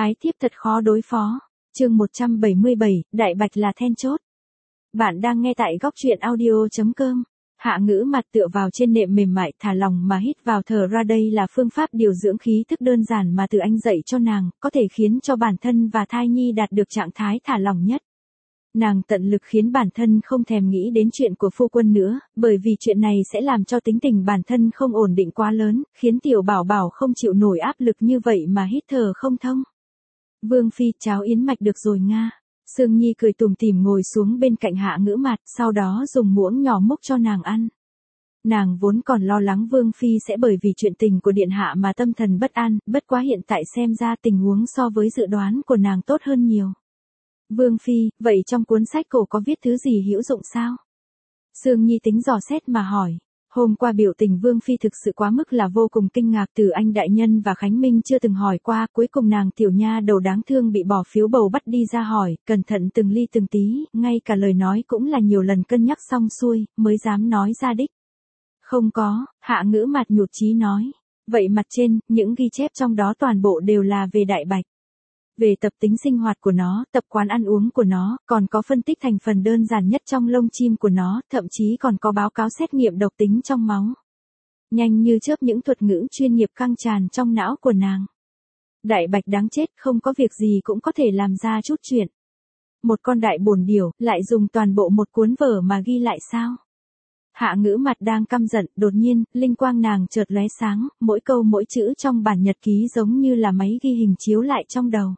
Ái thiếp thật khó đối phó. Chương 177, Đại Bạch là then chốt. Bạn đang nghe tại góc truyện audio.com. Hạ Ngữ mặt tựa vào trên nệm mềm mại, thả lòng mà hít vào thở ra. Đây là phương pháp điều dưỡng khí thức đơn giản mà Từ Anh dạy cho nàng, có thể khiến cho bản thân và thai nhi đạt được trạng thái thả lỏng nhất. Nàng tận lực khiến bản thân không thèm nghĩ đến chuyện của phu quân nữa, bởi vì chuyện này sẽ làm cho tính tình bản thân không ổn định quá lớn, khiến tiểu bảo bảo không chịu nổi áp lực như vậy mà hít thở không thông. Vương phi, cháo yến mạch được rồi nga. Sương Nhi cười tủm tỉm ngồi xuống bên cạnh Hạ Ngữ mặt, sau đó dùng muỗng nhỏ múc cho nàng ăn. Nàng vốn còn lo lắng Vương phi sẽ bởi vì chuyện tình của điện hạ mà tâm thần bất an, bất quá hiện tại xem ra tình huống so với dự đoán của nàng tốt hơn nhiều. Vương phi, vậy trong cuốn sách cổ có viết thứ gì hữu dụng sao? Sương Nhi tính dò xét mà hỏi. Hôm qua biểu tình Vương phi thực sự quá mức là vô cùng kinh ngạc, Từ Anh đại nhân và Khánh Minh chưa từng hỏi qua, cuối cùng nàng tiểu nha đầu đáng thương bị bỏ phiếu bầu bắt đi ra hỏi, cẩn thận từng ly từng tí, ngay cả lời nói cũng là nhiều lần cân nhắc xong xuôi, mới dám nói ra đích. Không có, Hạ Ngữ mặt nhụt chí nói. Vậy mặt trên, những ghi chép trong đó toàn bộ đều là về Đại Bạch. Về tập tính sinh hoạt của nó, tập quán ăn uống của nó, còn có phân tích thành phần đơn giản nhất trong lông chim của nó, thậm chí còn có báo cáo xét nghiệm độc tính trong máu. Nhanh như chớp những thuật ngữ chuyên nghiệp căng tràn trong não của nàng. Đại Bạch đáng chết, không có việc gì cũng có thể làm ra chút chuyện. Một con đại bổn điểu, lại dùng toàn bộ một cuốn vở mà ghi lại sao? Hạ Ngữ mặt đang căm giận, đột nhiên, linh quang nàng chợt lóe sáng, mỗi câu mỗi chữ trong bản nhật ký giống như là máy ghi hình chiếu lại trong đầu.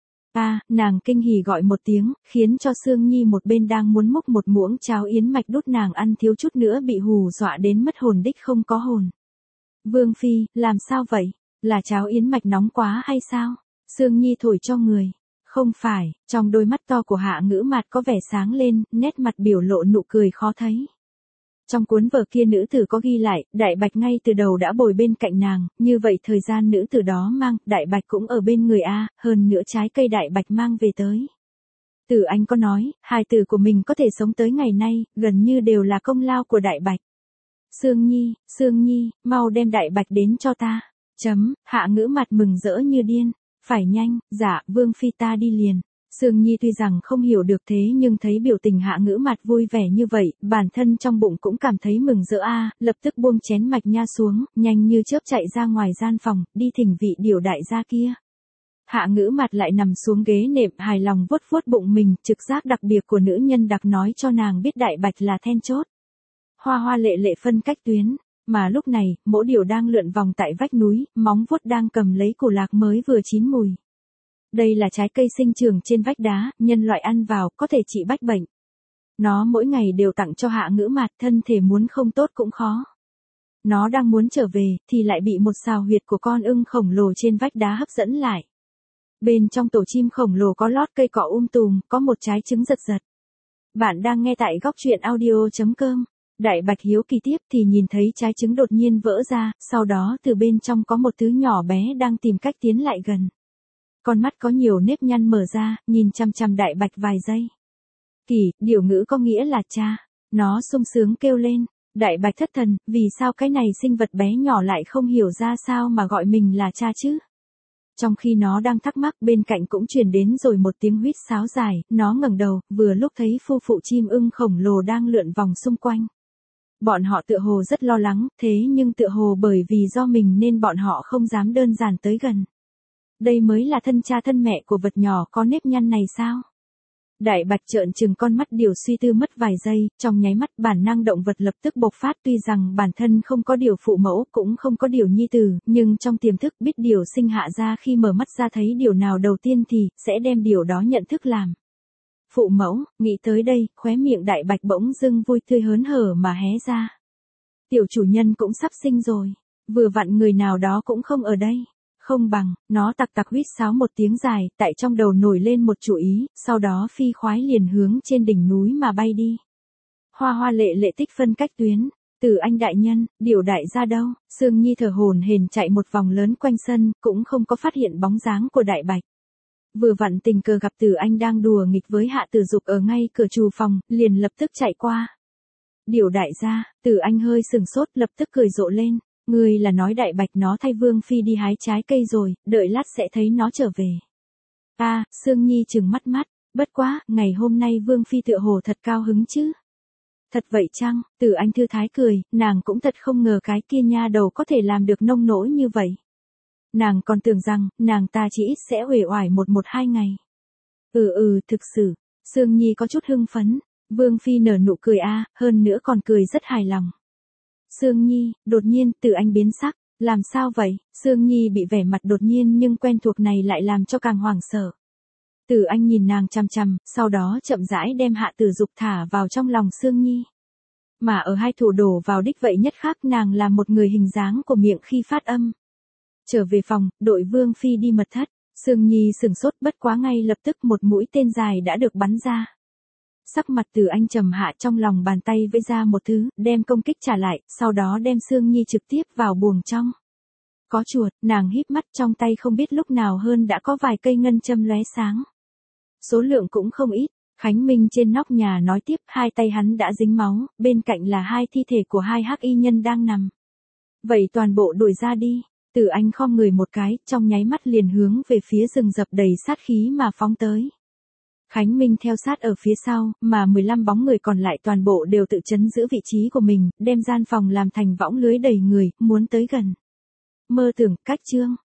Nàng kinh hỉ gọi một tiếng, khiến cho Sương Nhi một bên đang muốn múc một muỗng cháo yến mạch đút nàng ăn thiếu chút nữa bị hù dọa đến mất hồn đích không có hồn. Vương phi, làm sao vậy? Là cháo yến mạch nóng quá hay sao? Sương Nhi thổi cho người. Không phải, trong đôi mắt to của Hạ Ngữ mặt có vẻ sáng lên, nét mặt biểu lộ nụ cười khó thấy. Trong cuốn vở kia nữ tử có ghi lại, Đại Bạch ngay từ đầu đã bồi bên cạnh nàng, như vậy thời gian nữ tử đó mang, Đại Bạch cũng ở bên người A, hơn nữa trái cây Đại Bạch mang về tới. Từ Anh có nói, hài tử của mình có thể sống tới ngày nay, gần như đều là công lao của Đại Bạch. Sương Nhi, mau đem Đại Bạch đến cho ta. Hạ Ngữ mặt mừng rỡ như điên. Phải nhanh, dạ, Vương phi ta đi liền. Sương Nhi tuy rằng không hiểu được thế nhưng thấy biểu tình Hạ Ngữ mặt vui vẻ như vậy, bản thân trong bụng cũng cảm thấy mừng rỡ lập tức buông chén mạch nha xuống, nhanh như chớp chạy ra ngoài gian phòng, đi thỉnh vị điểu đại gia kia. Hạ Ngữ mặt lại nằm xuống ghế nệm hài lòng vuốt vuốt bụng mình, trực giác đặc biệt của nữ nhân đặc nói cho nàng biết Đại Bạch là then chốt. Hoa hoa lệ lệ phân cách tuyến. Mà lúc này, mỗ điểu đang lượn vòng tại vách núi, móng vuốt đang cầm lấy củ lạc mới vừa chín mùi. Đây là trái cây sinh trưởng trên vách đá, nhân loại ăn vào, có thể trị bách bệnh. Nó mỗi ngày đều tặng cho Hạ Ngữ mặt, thân thể muốn không tốt cũng khó. Nó đang muốn trở về, thì lại bị một sào huyệt của con ưng khổng lồ trên vách đá hấp dẫn lại. Bên trong tổ chim khổng lồ có lót cây cỏ tùm, có một trái trứng giật giật. Bạn đang nghe tại góc truyện audio.com. Đại Bạch hiếu kỳ tiếp thì nhìn thấy trái trứng đột nhiên vỡ ra, sau đó từ bên trong có một thứ nhỏ bé đang tìm cách tiến lại gần. Con mắt có nhiều nếp nhăn mở ra, nhìn chằm chằm Đại Bạch vài giây. Điều ngữ có nghĩa là cha. Nó sung sướng kêu lên. Đại Bạch thất thần, vì sao cái này sinh vật bé nhỏ lại không hiểu ra sao mà gọi mình là cha chứ? Trong khi nó đang thắc mắc, bên cạnh cũng truyền đến rồi một tiếng huýt sáo dài, nó ngẩng đầu, vừa lúc thấy phu phụ chim ưng khổng lồ đang lượn vòng xung quanh. Bọn họ tựa hồ rất lo lắng, thế nhưng tựa hồ bởi vì do mình nên bọn họ không dám đơn giản tới gần. Đây mới là thân cha thân mẹ của vật nhỏ có nếp nhăn này sao? Đại Bạch trợn trừng con mắt điều suy tư mất vài giây, trong nháy mắt bản năng động vật lập tức bộc phát, tuy rằng bản thân không có điều phụ mẫu cũng không có điều nhi tử, nhưng trong tiềm thức biết điều sinh hạ ra khi mở mắt ra thấy điều nào đầu tiên thì sẽ đem điều đó nhận thức làm. Phụ mẫu, nghĩ tới đây, khóe miệng Đại Bạch bỗng dưng vui tươi hớn hở mà hé ra. Tiểu chủ nhân cũng sắp sinh rồi, vừa vặn người nào đó cũng không ở đây. Không bằng, nó tặc tặc huýt sáo một tiếng dài, tại trong đầu nổi lên một chủ ý, sau đó phi khoái liền hướng trên đỉnh núi mà bay đi. Hoa hoa lệ lệ tích phân cách tuyến. Từ Anh đại nhân, điểu đại gia đâu? Sương Nhi thở hổn hển chạy một vòng lớn quanh sân, cũng không có phát hiện bóng dáng của Đại Bạch. Vừa vặn tình cờ gặp Từ Anh đang đùa nghịch với Hạ Tử Dục ở ngay cửa trù phòng, liền lập tức chạy qua. Điểu đại gia, Từ Anh hơi sừng sốt, lập tức cười rộ lên. Ngươi là nói Đại Bạch nó thay Vương phi đi hái trái cây rồi, đợi lát sẽ thấy nó trở về. Sương Nhi trừng mắt mắt, bất quá, ngày hôm nay Vương Phi tựa hồ thật cao hứng chứ. Thật vậy chăng? Từ Anh thư thái cười, nàng cũng thật không ngờ cái kia nha đầu có thể làm được nông nỗi như vậy. Nàng còn tưởng rằng, nàng ta chỉ ít sẽ uể oải 1-2 ngày. Thực sự, Sương Nhi có chút hưng phấn, Vương Phi nở nụ cười hơn nữa còn cười rất hài lòng. Sương Nhi, đột nhiên, Từ Anh biến sắc, làm sao vậy? Sương Nhi bị vẻ mặt đột nhiên nhưng quen thuộc này lại làm cho càng hoảng sợ. Từ Anh nhìn nàng chằm chằm, sau đó chậm rãi đem Hạ Tử Dục thả vào trong lòng Sương Nhi. Mà ở hai thủ đổ vào đích vậy nhất khác nàng là một người hình dáng của miệng khi phát âm. Trở về phòng, đội Vương Phi đi mật thất, Sương Nhi sửng sốt bất quá ngay lập tức một mũi tên dài đã được bắn ra. Sắc mặt Từ Anh trầm hạ trong lòng bàn tay vẫy ra một thứ, đem công kích trả lại, sau đó đem Sương Nhi trực tiếp vào buồng trong. Có chuột, nàng híp mắt trong tay không biết lúc nào hơn đã có vài cây ngân châm lóe sáng. Số lượng cũng không ít, Khánh Minh trên nóc nhà nói tiếp hai tay hắn đã dính máu, bên cạnh là hai thi thể của hai hắc y nhân đang nằm. Vậy toàn bộ đuổi ra đi, Từ Anh khom người một cái, trong nháy mắt liền hướng về phía rừng rập đầy sát khí mà phóng tới. Khánh Minh theo sát ở phía sau, mà 15 bóng người còn lại toàn bộ đều tự trấn giữ vị trí của mình, đem gian phòng làm thành võng lưới đầy người, muốn tới gần. Mơ tưởng, cách chương.